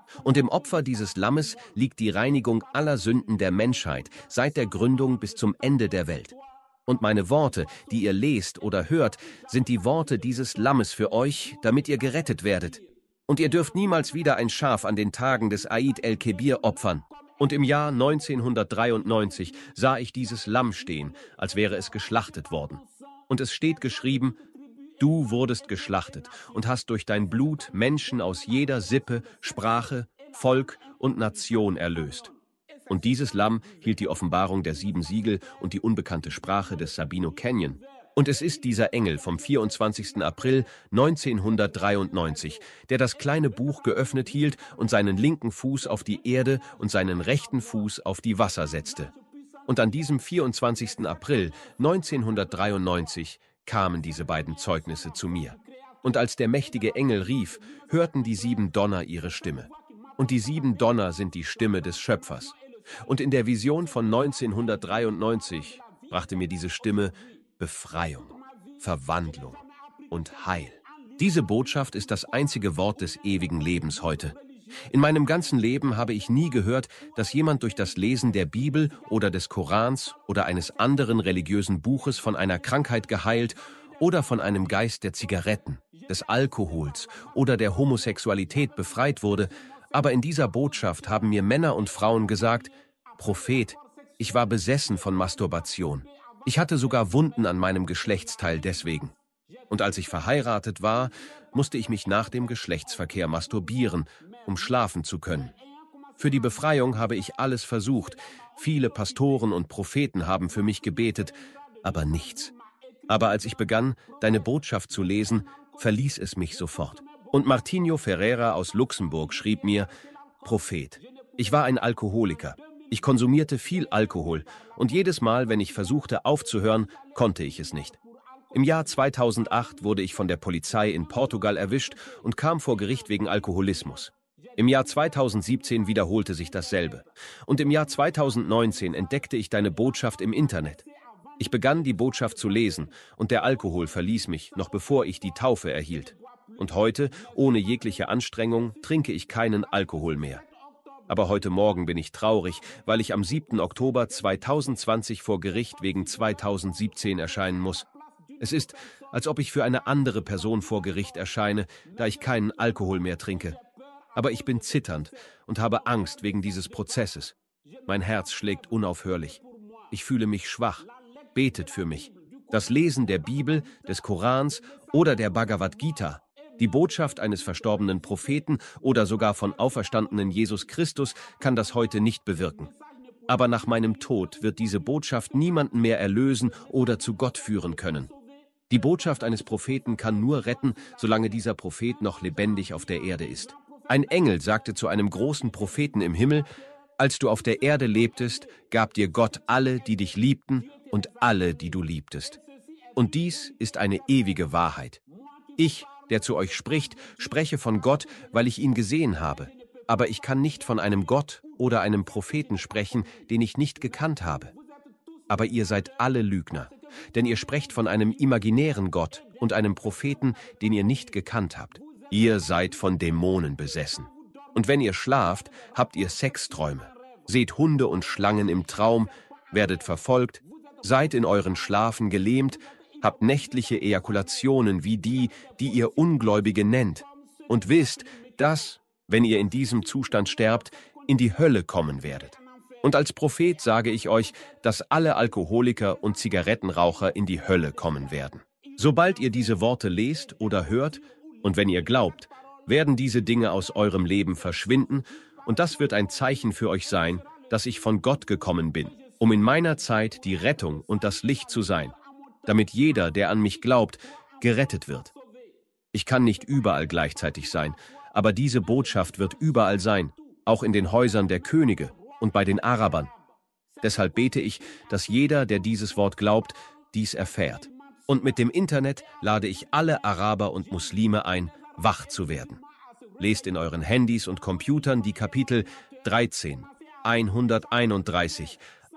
Und im Opfer dieses Lammes liegt die Reinigung aller Sünden der Menschheit seit der Gründung bis zum Ende der Welt. Und meine Worte, die ihr lest oder hört, sind die Worte dieses Lammes für euch, damit ihr gerettet werdet. Und ihr dürft niemals wieder ein Schaf an den Tagen des Eid el-Kebir opfern. Und im Jahr neunzehnhundertdreiundneunzig sah ich dieses Lamm stehen, als wäre es geschlachtet worden. Und es steht geschrieben: Du wurdest geschlachtet und hast durch dein Blut Menschen aus jeder Sippe, Sprache, Volk und Nation erlöst. Und dieses Lamm hielt die Offenbarung der sieben Siegel und die unbekannte Sprache des Sabino Canyon. Und es ist dieser Engel vom vierundzwanzigsten April neunzehnhundertdreiundneunzig, der das kleine Buch geöffnet hielt und seinen linken Fuß auf die Erde und seinen rechten Fuß auf die Wasser setzte. Und an diesem vierundzwanzigsten April neunzehnhundertdreiundneunzig kamen diese beiden Zeugnisse zu mir. Und als der mächtige Engel rief, hörten die sieben Donner ihre Stimme. Und die sieben Donner sind die Stimme des Schöpfers. Und in der Vision von neunzehnhundertdreiundneunzig brachte mir diese Stimme Befreiung, Verwandlung und Heil. Diese Botschaft ist das einzige Wort des ewigen Lebens heute. In meinem ganzen Leben habe ich nie gehört, dass jemand durch das Lesen der Bibel oder des Korans oder eines anderen religiösen Buches von einer Krankheit geheilt oder von einem Geist der Zigaretten, des Alkohols oder der Homosexualität befreit wurde. Aber in dieser Botschaft haben mir Männer und Frauen gesagt: Prophet, ich war besessen von Masturbation. Ich hatte sogar Wunden an meinem Geschlechtsteil deswegen. Und als ich verheiratet war, musste ich mich nach dem Geschlechtsverkehr masturbieren, um schlafen zu können. Für die Befreiung habe ich alles versucht. Viele Pastoren und Propheten haben für mich gebetet, aber nichts. Aber als ich begann, deine Botschaft zu lesen, verließ es mich sofort. Und Martinho Ferreira aus Luxemburg schrieb mir: Prophet, ich war ein Alkoholiker. Ich konsumierte viel Alkohol und jedes Mal, wenn ich versuchte aufzuhören, konnte ich es nicht. Im Jahr zweitausendacht wurde ich von der Polizei in Portugal erwischt und kam vor Gericht wegen Alkoholismus. Im Jahr zweitausendsiebzehn wiederholte sich dasselbe. Und im Jahr zweitausendneunzehn entdeckte ich deine Botschaft im Internet. Ich begann, die Botschaft zu lesen, und der Alkohol verließ mich, noch bevor ich die Taufe erhielt. Und heute, ohne jegliche Anstrengung, trinke ich keinen Alkohol mehr. Aber heute Morgen bin ich traurig, weil ich am siebten Oktober zweitausendzwanzig vor Gericht wegen zweitausendsiebzehn erscheinen muss. Es ist, als ob ich für eine andere Person vor Gericht erscheine, da ich keinen Alkohol mehr trinke. Aber ich bin zitternd und habe Angst wegen dieses Prozesses. Mein Herz schlägt unaufhörlich. Ich fühle mich schwach. Betet für mich. Das Lesen der Bibel, des Korans oder der Bhagavad Gita, die Botschaft eines verstorbenen Propheten oder sogar von auferstandenen Jesus Christus kann das heute nicht bewirken. Aber nach meinem Tod wird diese Botschaft niemanden mehr erlösen oder zu Gott führen können. Die Botschaft eines Propheten kann nur retten, solange dieser Prophet noch lebendig auf der Erde ist. Ein Engel sagte zu einem großen Propheten im Himmel: Als du auf der Erde lebtest, gab dir Gott alle, die dich liebten, und alle, die du liebtest. Und dies ist eine ewige Wahrheit. Ich, der zu euch spricht, spreche von Gott, weil ich ihn gesehen habe. Aber ich kann nicht von einem Gott oder einem Propheten sprechen, den ich nicht gekannt habe. Aber ihr seid alle Lügner, denn ihr sprecht von einem imaginären Gott und einem Propheten, den ihr nicht gekannt habt. Ihr seid von Dämonen besessen. Und wenn ihr schlaft, habt ihr Sexträume. Seht Hunde und Schlangen im Traum, werdet verfolgt, seid in euren Schlafen gelähmt, habt nächtliche Ejakulationen wie die, die ihr Ungläubige nennt, und wisst, dass, wenn ihr in diesem Zustand sterbt, in die Hölle kommen werdet. Und als Prophet sage ich euch, dass alle Alkoholiker und Zigarettenraucher in die Hölle kommen werden. Sobald ihr diese Worte lest oder hört, und wenn ihr glaubt, werden diese Dinge aus eurem Leben verschwinden, und das wird ein Zeichen für euch sein, dass ich von Gott gekommen bin, um in meiner Zeit die Rettung und das Licht zu sein, damit jeder, der an mich glaubt, gerettet wird. Ich kann nicht überall gleichzeitig sein, aber diese Botschaft wird überall sein, auch in den Häusern der Könige und bei den Arabern. Deshalb bete ich, dass jeder, der dieses Wort glaubt, dies erfährt. Und mit dem Internet lade ich alle Araber und Muslime ein, wach zu werden. Lest in euren Handys und Computern die Kapitel dreizehn, hunderteinunddreißig,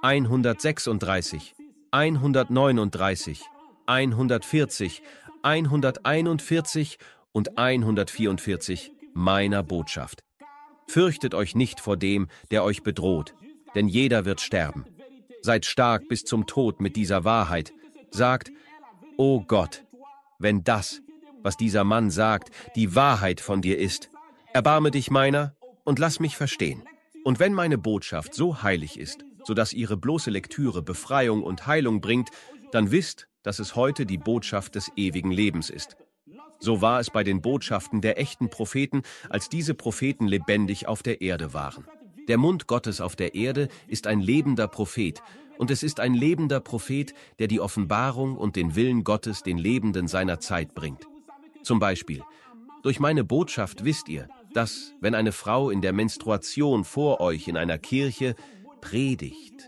hundertsechsunddreißig, hundertneununddreißig, hundertvierzig, hunderteinundvierzig und hundertvierundvierzig meiner Botschaft. Fürchtet euch nicht vor dem, der euch bedroht, denn jeder wird sterben. Seid stark bis zum Tod mit dieser Wahrheit. Sagt, O Gott, wenn das, was dieser Mann sagt, die Wahrheit von dir ist, erbarme dich meiner und lass mich verstehen. Und wenn meine Botschaft so heilig ist, sodass ihre bloße Lektüre Befreiung und Heilung bringt, dann wisst, dass es heute die Botschaft des ewigen Lebens ist. So war es bei den Botschaften der echten Propheten, als diese Propheten lebendig auf der Erde waren. Der Mund Gottes auf der Erde ist ein lebender Prophet, und es ist ein lebender Prophet, der die Offenbarung und den Willen Gottes den Lebenden seiner Zeit bringt. Zum Beispiel, durch meine Botschaft wisst ihr, dass, wenn eine Frau in der Menstruation vor euch in einer Kirche predigt,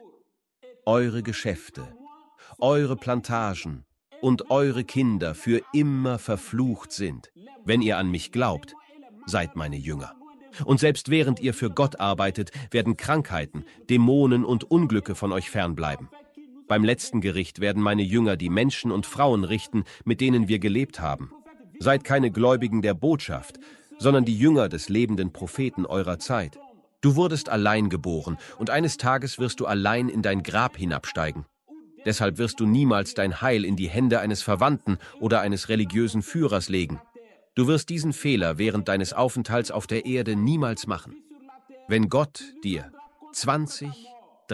eure Geschäfte, eure Plantagen und eure Kinder für immer verflucht sind. Wenn ihr an mich glaubt, seid meine Jünger. Und selbst während ihr für Gott arbeitet, werden Krankheiten, Dämonen und Unglücke von euch fernbleiben. Beim letzten Gericht werden meine Jünger die Menschen und Frauen richten, mit denen wir gelebt haben. Seid keine Gläubigen der Botschaft, sondern die Jünger des lebenden Propheten eurer Zeit. Du wurdest allein geboren, und eines Tages wirst du allein in dein Grab hinabsteigen. Deshalb wirst du niemals dein Heil in die Hände eines Verwandten oder eines religiösen Führers legen. Du wirst diesen Fehler während deines Aufenthalts auf der Erde niemals machen. Wenn Gott dir zwanzig,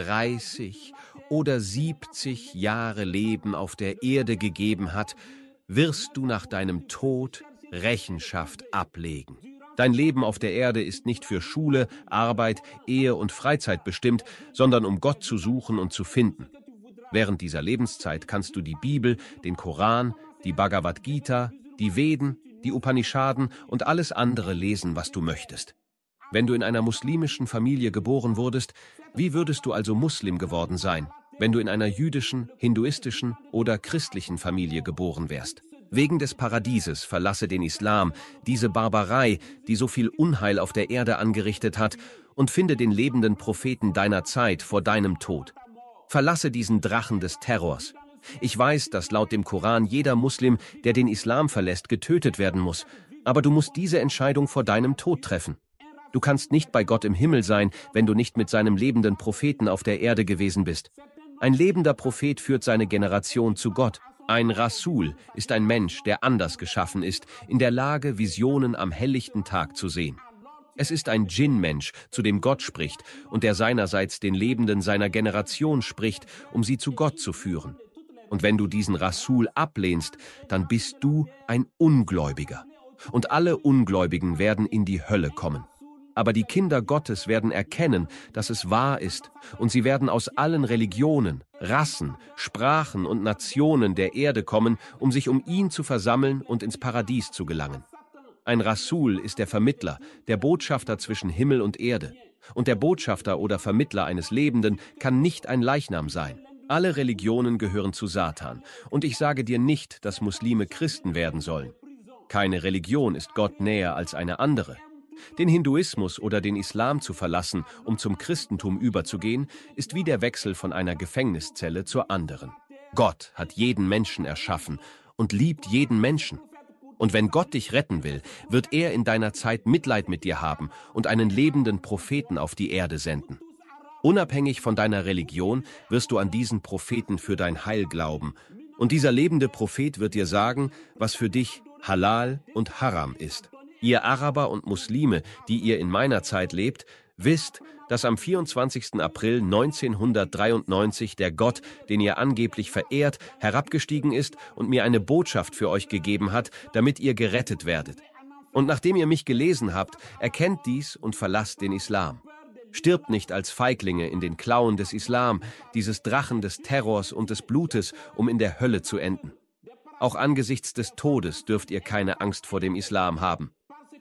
dreißig oder siebzig Jahre Leben auf der Erde gegeben hat, wirst du nach deinem Tod Rechenschaft ablegen. Dein Leben auf der Erde ist nicht für Schule, Arbeit, Ehe und Freizeit bestimmt, sondern um Gott zu suchen und zu finden. Während dieser Lebenszeit kannst du die Bibel, den Koran, die Bhagavad Gita, die Veden, die Upanishaden und alles andere lesen, was du möchtest. Wenn du in einer muslimischen Familie geboren wurdest, wie würdest du also Muslim geworden sein, wenn du in einer jüdischen, hinduistischen oder christlichen Familie geboren wärst? Wegen des Paradieses verlasse den Islam, diese Barbarei, die so viel Unheil auf der Erde angerichtet hat, und finde den lebenden Propheten deiner Zeit vor deinem Tod. Verlasse diesen Drachen des Terrors. Ich weiß, dass laut dem Koran jeder Muslim, der den Islam verlässt, getötet werden muss, aber du musst diese Entscheidung vor deinem Tod treffen. Du kannst nicht bei Gott im Himmel sein, wenn du nicht mit seinem lebenden Propheten auf der Erde gewesen bist. Ein lebender Prophet führt seine Generation zu Gott. Ein Rasul ist ein Mensch, der anders geschaffen ist, in der Lage, Visionen am helllichten Tag zu sehen. Es ist ein Djinn-Mensch, zu dem Gott spricht und der seinerseits den Lebenden seiner Generation spricht, um sie zu Gott zu führen. Und wenn du diesen Rasul ablehnst, dann bist du ein Ungläubiger. Und alle Ungläubigen werden in die Hölle kommen. Aber die Kinder Gottes werden erkennen, dass es wahr ist, und sie werden aus allen Religionen, Rassen, Sprachen und Nationen der Erde kommen, um sich um ihn zu versammeln und ins Paradies zu gelangen. Ein Rasul ist der Vermittler, der Botschafter zwischen Himmel und Erde. Und der Botschafter oder Vermittler eines Lebenden kann nicht ein Leichnam sein. Alle Religionen gehören zu Satan, und ich sage dir nicht, dass Muslime Christen werden sollen. Keine Religion ist Gott näher als eine andere. Den Hinduismus oder den Islam zu verlassen, um zum Christentum überzugehen, ist wie der Wechsel von einer Gefängniszelle zur anderen. Gott hat jeden Menschen erschaffen und liebt jeden Menschen. Und wenn Gott dich retten will, wird er in deiner Zeit Mitleid mit dir haben und einen lebenden Propheten auf die Erde senden. Unabhängig von deiner Religion wirst du an diesen Propheten für dein Heil glauben. Und dieser lebende Prophet wird dir sagen, was für dich Halal und Haram ist. Ihr Araber und Muslime, die ihr in meiner Zeit lebt, wisst, dass am vierundzwanzigsten April neunzehnhundertdreiundneunzig der Gott, den ihr angeblich verehrt, herabgestiegen ist und mir eine Botschaft für euch gegeben hat, damit ihr gerettet werdet. Und nachdem ihr mich gelesen habt, erkennt dies und verlasst den Islam. Stirbt nicht als Feiglinge in den Klauen des Islam, dieses Drachen des Terrors und des Blutes, um in der Hölle zu enden. Auch angesichts des Todes dürft ihr keine Angst vor dem Islam haben.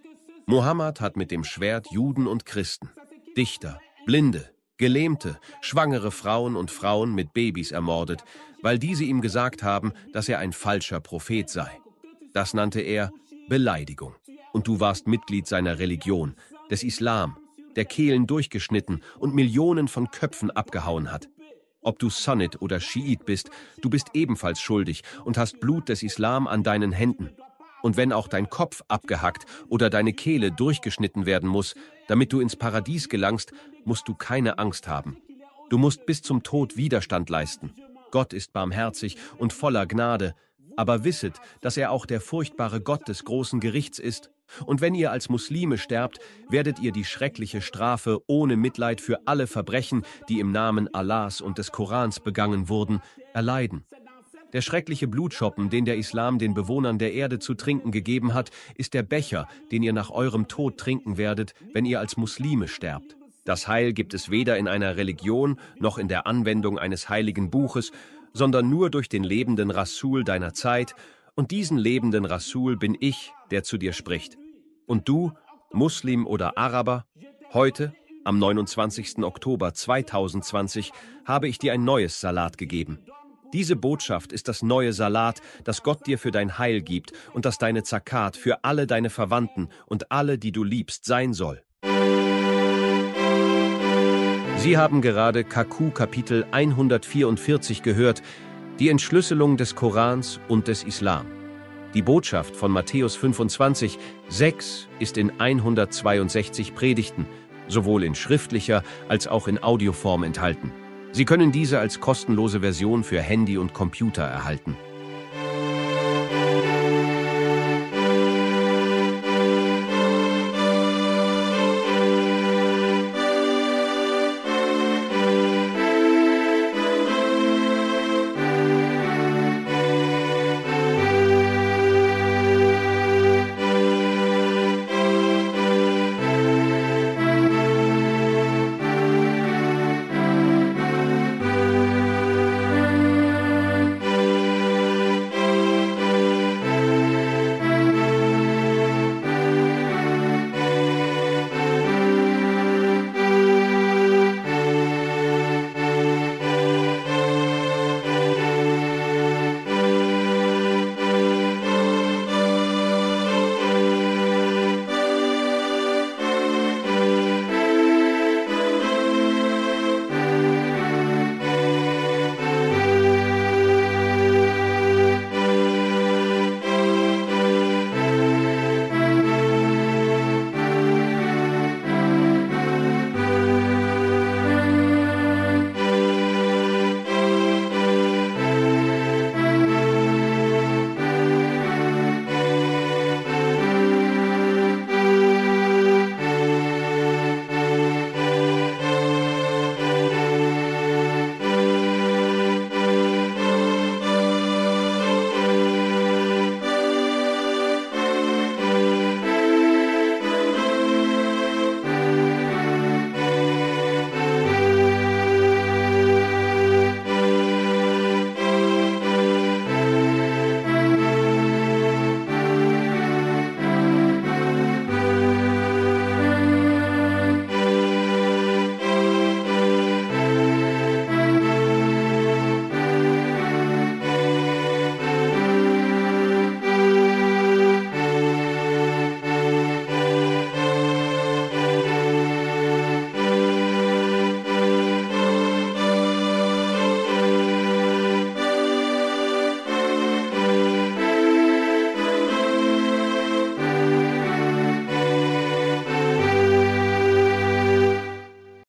Mohammed hat mit dem Schwert Juden und Christen, Dichter, Blinde, Gelähmte, schwangere Frauen und Frauen mit Babys ermordet, weil diese ihm gesagt haben, dass er ein falscher Prophet sei. Das nannte er Beleidigung. Und du warst Mitglied seiner Religion, des Islam, der Kehlen durchgeschnitten und Millionen von Köpfen abgehauen hat. Ob du Sunnit oder Schiit bist, du bist ebenfalls schuldig und hast Blut des Islam an deinen Händen. Und wenn auch dein Kopf abgehackt oder deine Kehle durchgeschnitten werden muss, damit du ins Paradies gelangst, musst du keine Angst haben. Du musst bis zum Tod Widerstand leisten. Gott ist barmherzig und voller Gnade, aber wisset, dass er auch der furchtbare Gott des großen Gerichts ist. Und wenn ihr als Muslime sterbt, werdet ihr die schreckliche Strafe ohne Mitleid für alle Verbrechen, die im Namen Allahs und des Korans begangen wurden, erleiden. Der schreckliche Blutschoppen, den der Islam den Bewohnern der Erde zu trinken gegeben hat, ist der Becher, den ihr nach eurem Tod trinken werdet, wenn ihr als Muslime sterbt. Das Heil gibt es weder in einer Religion noch in der Anwendung eines heiligen Buches, sondern nur durch den lebenden Rasul deiner Zeit, und diesen lebenden Rasul bin ich, der zu dir spricht. Und du, Muslim oder Araber, heute, am neunundzwanzigsten Oktober zweitausendzwanzig, habe ich dir ein neues Salat gegeben. Diese Botschaft ist das neue Salat, das Gott dir für dein Heil gibt und das deine Zakat für alle deine Verwandten und alle, die du liebst, sein soll. Sie haben gerade Kaku Kapitel hundertvierundvierzig gehört, die Entschlüsselung des Korans und des Islam. Die Botschaft von Matthäus fünfundzwanzig, sechs ist in hundertzweiundsechzig Predigten, sowohl in schriftlicher als auch in Audioform enthalten. Sie können diese als kostenlose Version für Handy und Computer erhalten.